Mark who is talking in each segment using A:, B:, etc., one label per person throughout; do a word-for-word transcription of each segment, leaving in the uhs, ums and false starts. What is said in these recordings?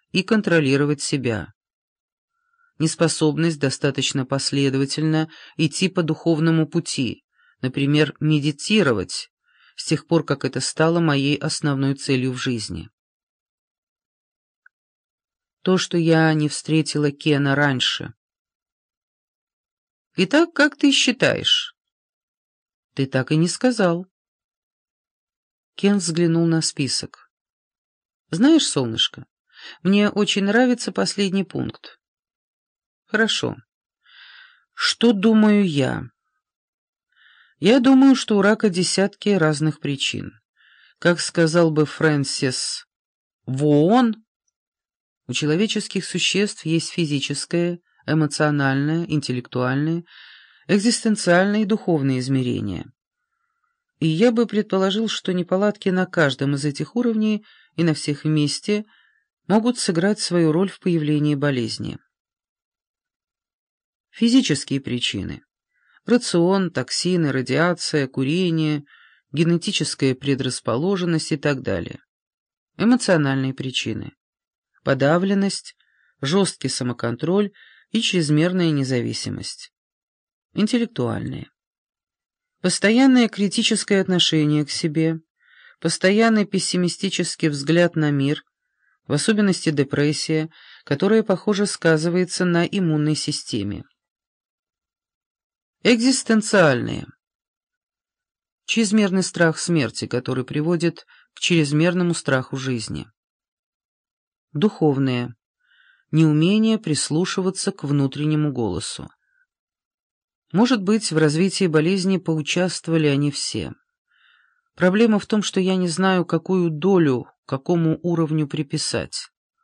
A: и контролировать себя. Неспособность достаточно последовательно идти по духовному пути, например, медитировать, с тех пор, как это стало моей основной целью в жизни. То, что я не встретила Кена раньше. Итак, как ты считаешь? Ты так и не сказал. Кен взглянул на список. Знаешь, солнышко, мне очень нравится последний пункт. Хорошо. Что думаю я? Я думаю, что у рака десятки разных причин. Как сказал бы Фрэнсис Воон, у человеческих существ есть физическое, эмоциональное, интеллектуальное, экзистенциальное и духовное измерения. И я бы предположил, что неполадки на каждом из этих уровней и на всех вместе могут сыграть свою роль в появлении болезни. Физические причины. Рацион, токсины, радиация, курение, генетическая предрасположенность и так далее. Эмоциональные причины. Подавленность, жесткий самоконтроль и чрезмерная независимость. Интеллектуальные. Постоянное критическое отношение к себе, постоянный пессимистический взгляд на мир, в особенности депрессия, которая, похоже, сказывается на иммунной системе. Экзистенциальные. Чрезмерный страх смерти, который приводит к чрезмерному страху жизни. Духовные. Неумение прислушиваться к внутреннему голосу. Может быть, в развитии болезни поучаствовали они все. Проблема в том, что я не знаю, какую долю, какому уровню приписать.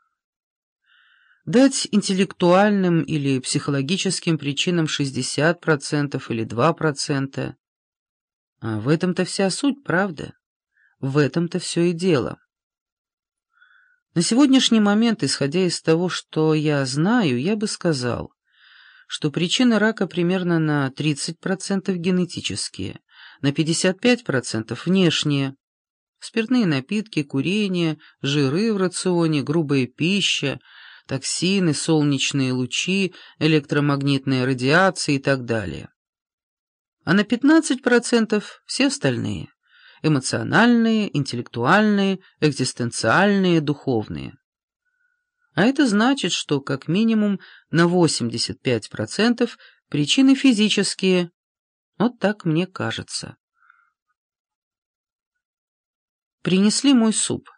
A: Дать интеллектуальным или психологическим причинам шестьдесят процентов или два процента. А в этом-то вся суть, правда? В этом-то все и дело. На сегодняшний момент, исходя из того, что я знаю, я бы сказал, что причины рака примерно на тридцать процентов генетические, на пятьдесят пять процентов внешние. Спиртные напитки, курение, жиры в рационе, грубая пища, токсины, солнечные лучи, электромагнитная радиация и так далее. А на пятнадцать процентов все остальные. Эмоциональные, интеллектуальные, экзистенциальные, духовные. А это значит, что как минимум на восемьдесят пять процентов причины физические. Вот так мне кажется. Принесли мой суп.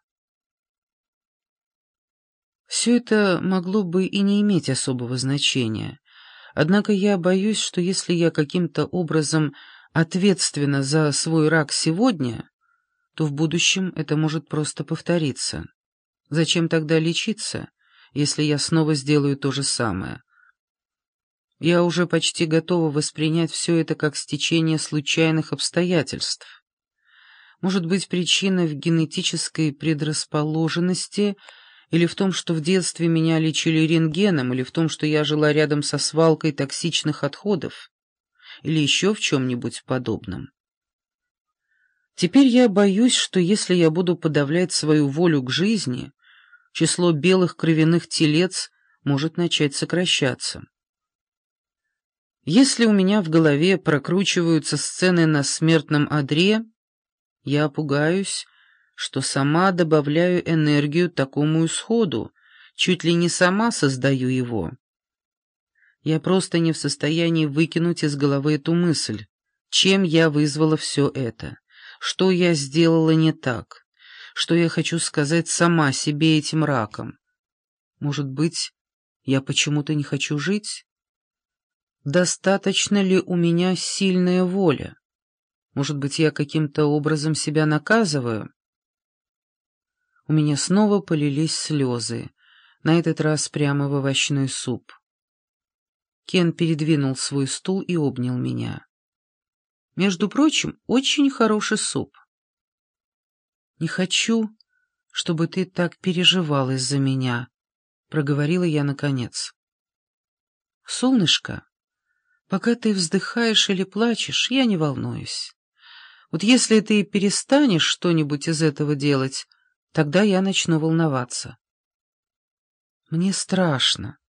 A: Все это могло бы и не иметь особого значения. Однако я боюсь, что если я каким-то образом ответственна за свой рак сегодня, то в будущем это может просто повториться. Зачем тогда лечиться, если я снова сделаю то же самое? Я уже почти готова воспринять все это как стечение случайных обстоятельств. Может быть, причина в генетической предрасположенности, или в том, что в детстве меня лечили рентгеном, или в том, что я жила рядом со свалкой токсичных отходов, или еще в чем-нибудь подобном. Теперь я боюсь, что если я буду подавлять свою волю к жизни, число белых кровяных телец может начать сокращаться. Если у меня в голове прокручиваются сцены на смертном одре, я пугаюсь, что сама добавляю энергию такому исходу, чуть ли не сама создаю его. Я просто не в состоянии выкинуть из головы эту мысль, чем я вызвала все это, что я сделала не так, что я хочу сказать сама себе этим раком. Может быть, я почему-то не хочу жить? Достаточно ли у меня сильная воля? Может быть, я каким-то образом себя наказываю? У меня снова полились слезы, на этот раз прямо в овощной суп. Кен передвинул свой стул и обнял меня. Между прочим, очень хороший суп. «Не хочу, чтобы ты так переживал из-за меня», — проговорила я наконец. «Солнышко, пока ты вздыхаешь или плачешь, я не волнуюсь. Вот если ты перестанешь что-нибудь из этого делать, тогда я начну волноваться. Мне страшно.